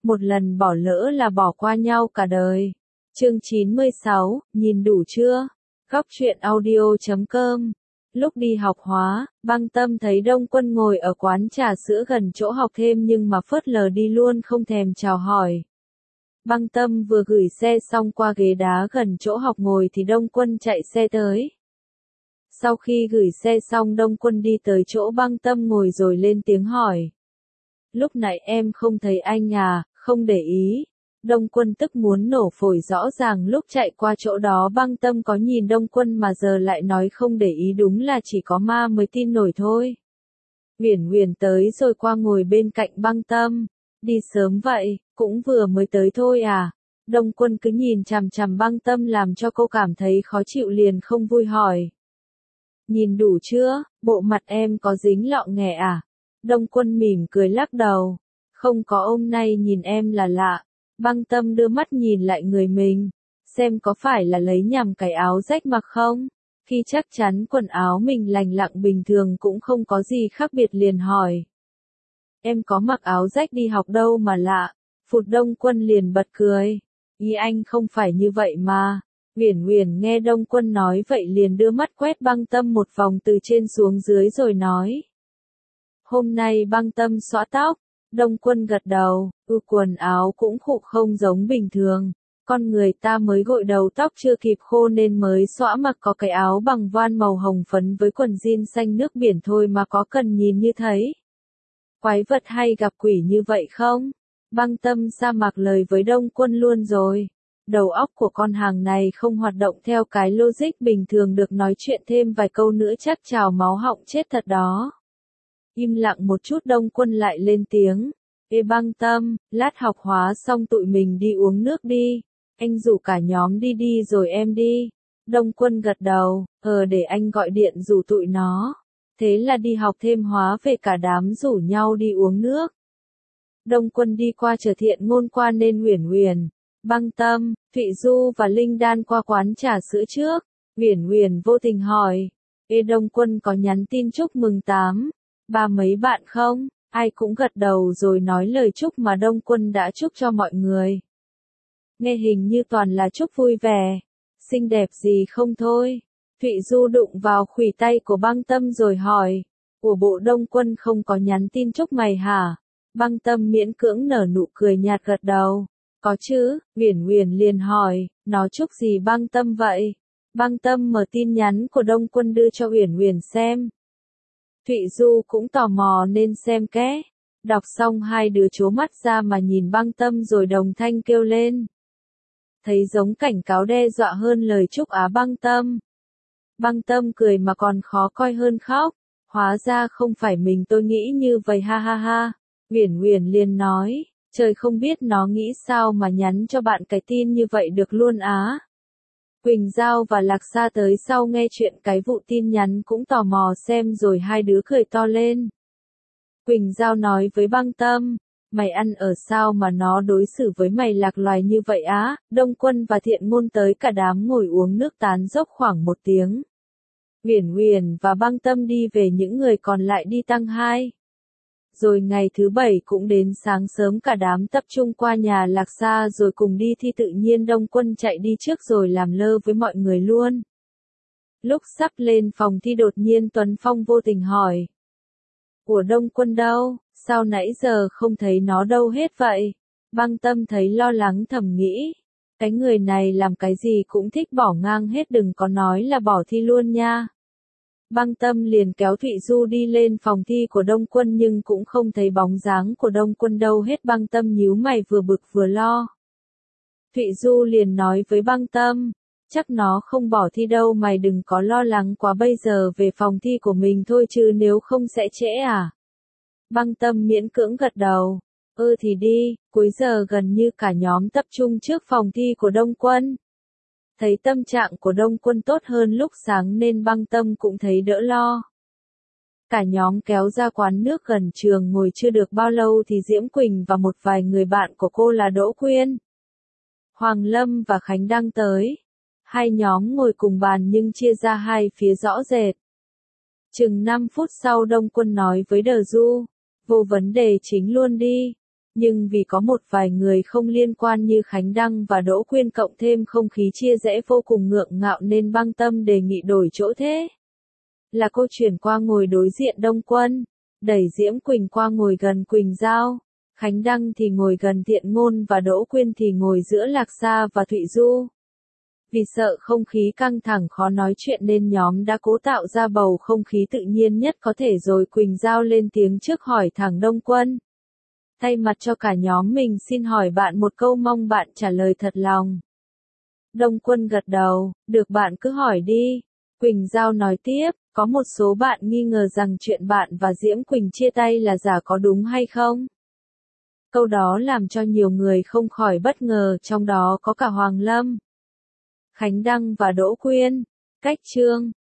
một lần bỏ lỡ là bỏ qua nhau cả đời. Chương 96, nhìn đủ chưa? Góc truyện audio.com. Lúc đi học hóa, Băng Tâm thấy Đông Quân ngồi ở quán trà sữa gần chỗ học thêm nhưng mà phớt lờ đi luôn không thèm chào hỏi. Băng Tâm vừa gửi xe xong qua ghế đá gần chỗ học ngồi thì Đông Quân chạy xe tới. Sau khi gửi xe xong Đông Quân đi tới chỗ Băng Tâm ngồi rồi lên tiếng hỏi. Lúc nãy em không thấy anh à, không để ý. Đông Quân tức muốn nổ phổi, rõ ràng lúc chạy qua chỗ đó Băng Tâm có nhìn Đông Quân mà giờ lại nói không để ý, đúng là chỉ có ma mới tin nổi thôi. Uyển Uyển tới rồi qua ngồi bên cạnh Băng Tâm. Đi sớm vậy, cũng vừa mới tới thôi à? Đông Quân cứ nhìn chằm chằm Băng Tâm làm cho cô cảm thấy khó chịu liền không vui hỏi. Nhìn đủ chưa, bộ mặt em có dính lọ nghẹ à? Đông Quân mỉm cười lắc đầu. Không có, hôm nay nhìn em là lạ. Băng Tâm đưa mắt nhìn lại người mình, xem có phải là lấy nhầm cái áo rách mặc không? Khi chắc chắn quần áo mình lành lặn bình thường cũng không có gì khác biệt liền hỏi. Em có mặc áo rách đi học đâu mà lạ. Phụt. Đông Quân liền bật cười. Ý anh không phải như vậy mà. Uyển Uyển nghe Đông Quân nói vậy liền đưa mắt quét Băng Tâm một vòng từ trên xuống dưới rồi nói. Hôm nay Băng Tâm xõa tóc. Đông Quân gật đầu, quần áo cũng khụ không giống bình thường. Con người ta mới gội đầu tóc chưa kịp khô nên mới xõa, mặc có cái áo bằng voan màu hồng phấn với quần jean xanh nước biển thôi mà có cần nhìn như thấy. Quái vật hay gặp quỷ như vậy không? Băng Tâm sa mạc lời với Đông Quân luôn rồi. Đầu óc của con hàng này không hoạt động theo cái logic bình thường được, nói chuyện thêm vài câu nữa chắc trào máu họng chết thật đó. Im lặng một chút Đông Quân lại lên tiếng. Ê Băng Tâm, lát học hóa xong tụi mình đi uống nước đi. Anh rủ cả nhóm đi đi rồi em đi. Đông Quân gật đầu, để anh gọi điện rủ tụi nó. Thế là đi học thêm hóa về cả đám rủ nhau đi uống nước. Đông Quân đi qua chợ Thiện Ngôn qua nên Uyển Uyển, Băng Tâm, Thụy Du và Linh Đan qua quán trà sữa trước. Uyển Uyển vô tình hỏi. Ê Đông Quân có nhắn tin chúc mừng ba mấy bạn không? Ai cũng gật đầu rồi nói lời chúc mà Đông Quân đã chúc cho mọi người. Nghe hình như toàn là chúc vui vẻ, xinh đẹp gì không thôi. Thụy Du đụng vào khuỷu tay của Băng Tâm rồi hỏi. Của bộ Đông Quân không có nhắn tin chúc mày hả? Băng Tâm miễn cưỡng nở nụ cười nhạt gật đầu. Có chứ. Uyển Uyển liền hỏi, nó chúc gì Băng Tâm vậy? Băng Tâm mở tin nhắn của Đông Quân đưa cho Uyển Uyển xem. Thụy Du cũng tò mò nên xem ké. Đọc xong hai đứa trố mắt ra mà nhìn Băng Tâm rồi đồng thanh kêu lên. Thấy giống cảnh cáo đe dọa hơn lời chúc á Băng Tâm. Băng Tâm cười mà còn khó coi hơn khóc. Hóa ra không phải mình tôi nghĩ như vậy, ha ha ha. Uyển Uyển liền nói, trời không biết nó nghĩ sao mà nhắn cho bạn cái tin như vậy được luôn á. Quỳnh Giao và Lạc Sa tới sau nghe chuyện cái vụ tin nhắn cũng tò mò xem rồi hai đứa cười to lên. Quỳnh Giao nói với Băng Tâm, mày ăn ở sao mà nó đối xử với mày lạc loài như vậy á? Đông Quân và Thiện Ngôn tới cả đám ngồi uống nước tán dốc khoảng 1 tiếng. Uyển Uyển và Băng Tâm đi về, những người còn lại đi tăng 2. Rồi ngày thứ 7 cũng đến sáng sớm cả đám tập trung qua nhà Lạc Sa rồi cùng đi thi, tự nhiên Đông Quân chạy đi trước rồi làm lơ với mọi người luôn. Lúc sắp lên phòng thi đột nhiên Tuấn Phong vô tình hỏi. Của Đông Quân đâu, sao nãy giờ không thấy nó đâu hết vậy? Băng Tâm thấy lo lắng thầm nghĩ. Cái người này làm cái gì cũng thích bỏ ngang hết, đừng có nói là bỏ thi luôn nha. Băng Tâm liền kéo Thụy Du đi lên phòng thi của Đông Quân nhưng cũng không thấy bóng dáng của Đông Quân đâu hết. Băng Tâm nhíu mày vừa bực vừa lo. Thụy Du liền nói với Băng Tâm, chắc nó không bỏ thi đâu, mày đừng có lo lắng quá, bây giờ về phòng thi của mình thôi chứ nếu không sẽ trễ à. Băng Tâm miễn cưỡng gật đầu, thì đi. Cuối giờ gần như cả nhóm tập trung trước phòng thi của Đông Quân. Thấy tâm trạng của Đông Quân tốt hơn lúc sáng nên Băng Tâm cũng thấy đỡ lo. Cả nhóm kéo ra quán nước gần trường, ngồi chưa được bao lâu thì Diễm Quỳnh và một vài người bạn của cô là Đỗ Quyên, Hoàng Lâm và Khánh Đăng tới. Hai nhóm ngồi cùng bàn nhưng chia ra hai phía rõ rệt. Chừng 5 phút sau Đông Quân nói với Đờ Du, vô vấn đề chính luôn đi. Nhưng vì có một vài người không liên quan như Khánh Đăng và Đỗ Quyên cộng thêm không khí chia rẽ vô cùng ngượng ngạo nên Băng Tâm đề nghị đổi chỗ thế. Là cô chuyển qua ngồi đối diện Đông Quân, đẩy Diễm Quỳnh qua ngồi gần Quỳnh Giao, Khánh Đăng thì ngồi gần Thiện Ngôn và Đỗ Quyên thì ngồi giữa Lạc Sa và Thụy Du. Vì sợ không khí căng thẳng khó nói chuyện nên nhóm đã cố tạo ra bầu không khí tự nhiên nhất có thể rồi Quỳnh Giao lên tiếng trước hỏi thẳng Đông Quân. Thay mặt cho cả nhóm mình xin hỏi bạn một câu mong bạn trả lời thật lòng. Đông Quân gật đầu, được bạn cứ hỏi đi. Quỳnh Giao nói tiếp, có một số bạn nghi ngờ rằng chuyện bạn và Diễm Quỳnh chia tay là giả có đúng hay không? Câu đó làm cho nhiều người không khỏi bất ngờ, trong đó có cả Hoàng Lâm, Khánh Đăng và Đỗ Quyên. Cách chương